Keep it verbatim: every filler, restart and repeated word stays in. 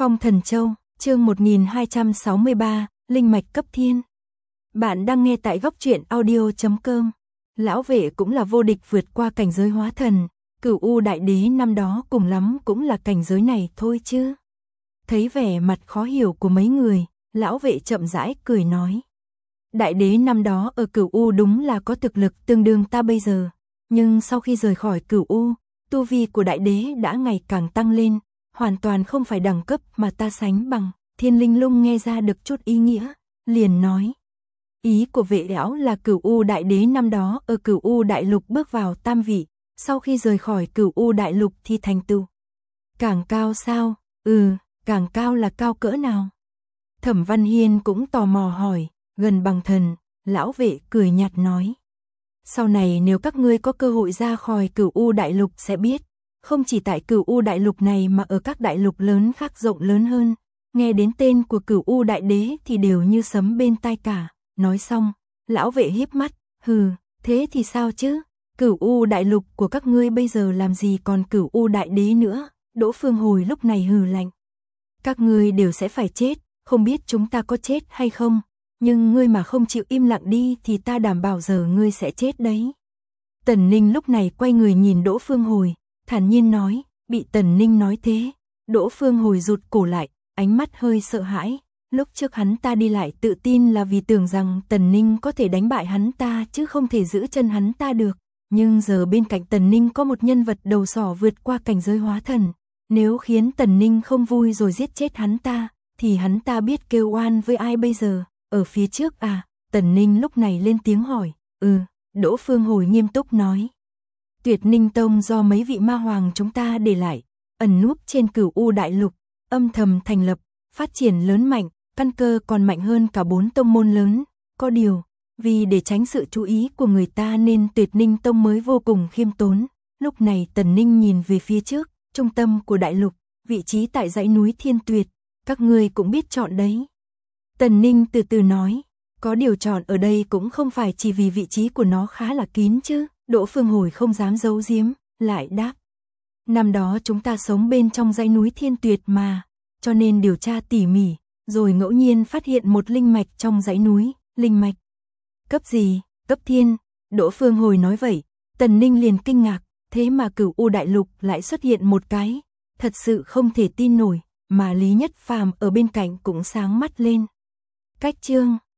Phong Thần Châu, chương một nghìn hai trăm sáu mươi ba, Linh mạch cấp thiên. Bạn đang nghe tại góc truyện audio chấm com. Lão vệ cũng là vô địch vượt qua cảnh giới hóa thần, Cửu U đại đế năm đó cùng lắm cũng là cảnh giới này thôi chứ. Thấy vẻ mặt khó hiểu của mấy người, lão vệ chậm rãi cười nói. Đại đế năm đó ở Cửu U đúng là có thực lực tương đương ta bây giờ, nhưng sau khi rời khỏi Cửu U, tu vi của đại đế đã ngày càng tăng lên, hoàn toàn không phải đẳng cấp mà ta sánh bằng. Thiên Linh Lung nghe ra được chút ý nghĩa, liền nói. Ý của vệ lão là Cửu U đại đế năm đó ở Cửu U đại lục bước vào tam vị, sau khi rời khỏi Cửu U đại lục thì thành tựu càng cao sao? Ừ, càng cao là cao cỡ nào? Thẩm Văn Hiên cũng tò mò hỏi. Gần bằng thần, lão vệ cười nhạt nói. Sau này nếu các ngươi có cơ hội ra khỏi Cửu U đại lục sẽ biết, không chỉ tại Cửu U đại lục này mà ở các đại lục lớn khác rộng lớn hơn, nghe đến tên của Cửu U đại đế thì đều như sấm bên tai cả. Nói xong, lão vệ híp mắt, hừ, thế thì sao chứ? Cửu U đại lục của các ngươi bây giờ làm gì còn Cửu U đại đế nữa? Đỗ Phương Hồi lúc này hừ lạnh. Các ngươi đều sẽ phải chết, không biết chúng ta có chết hay không? Nhưng ngươi mà không chịu im lặng đi thì ta đảm bảo giờ ngươi sẽ chết đấy. Tần Ninh lúc này quay người nhìn Đỗ Phương Hồi, thản nhiên nói. Bị Tần Ninh nói thế, Đỗ Phương Hồi rụt cổ lại, ánh mắt hơi sợ hãi. Lúc trước hắn ta đi lại tự tin là vì tưởng rằng Tần Ninh có thể đánh bại hắn ta chứ không thể giữ chân hắn ta được. Nhưng giờ bên cạnh Tần Ninh có một nhân vật đầu sỏ vượt qua cảnh giới hóa thần. Nếu khiến Tần Ninh không vui rồi giết chết hắn ta, thì hắn ta biết kêu oan với ai bây giờ? Ở phía trước à? Tần Ninh lúc này lên tiếng hỏi. Ừ, Đỗ Phương Hồi nghiêm túc nói. Tuyệt Ninh Tông do mấy vị ma hoàng chúng ta để lại, ẩn núp trên Cửu U đại lục, âm thầm thành lập, phát triển lớn mạnh, căn cơ còn mạnh hơn cả bốn tông môn lớn. Có điều, vì để tránh sự chú ý của người ta nên Tuyệt Ninh Tông mới vô cùng khiêm tốn. Lúc này Tần Ninh nhìn về phía trước, trung tâm của đại lục, vị trí tại dãy núi Thiên Tuyệt, các ngươi cũng biết chọn đấy. Tần Ninh từ từ nói, có điều chọn ở đây cũng không phải chỉ vì vị trí của nó khá là kín chứ. Đỗ Phương Hồi không dám giấu giếm, lại đáp. Năm đó chúng ta sống bên trong dãy núi Thiên Tuyệt mà, cho nên điều tra tỉ mỉ, rồi ngẫu nhiên phát hiện một linh mạch trong dãy núi. Linh mạch? Cấp gì? Cấp thiên. Đỗ Phương Hồi nói vậy, Tần Ninh liền kinh ngạc, thế mà Cửu U đại lục lại xuất hiện một cái, thật sự không thể tin nổi, mà Lý Nhất Phàm ở bên cạnh cũng sáng mắt lên. Cách chương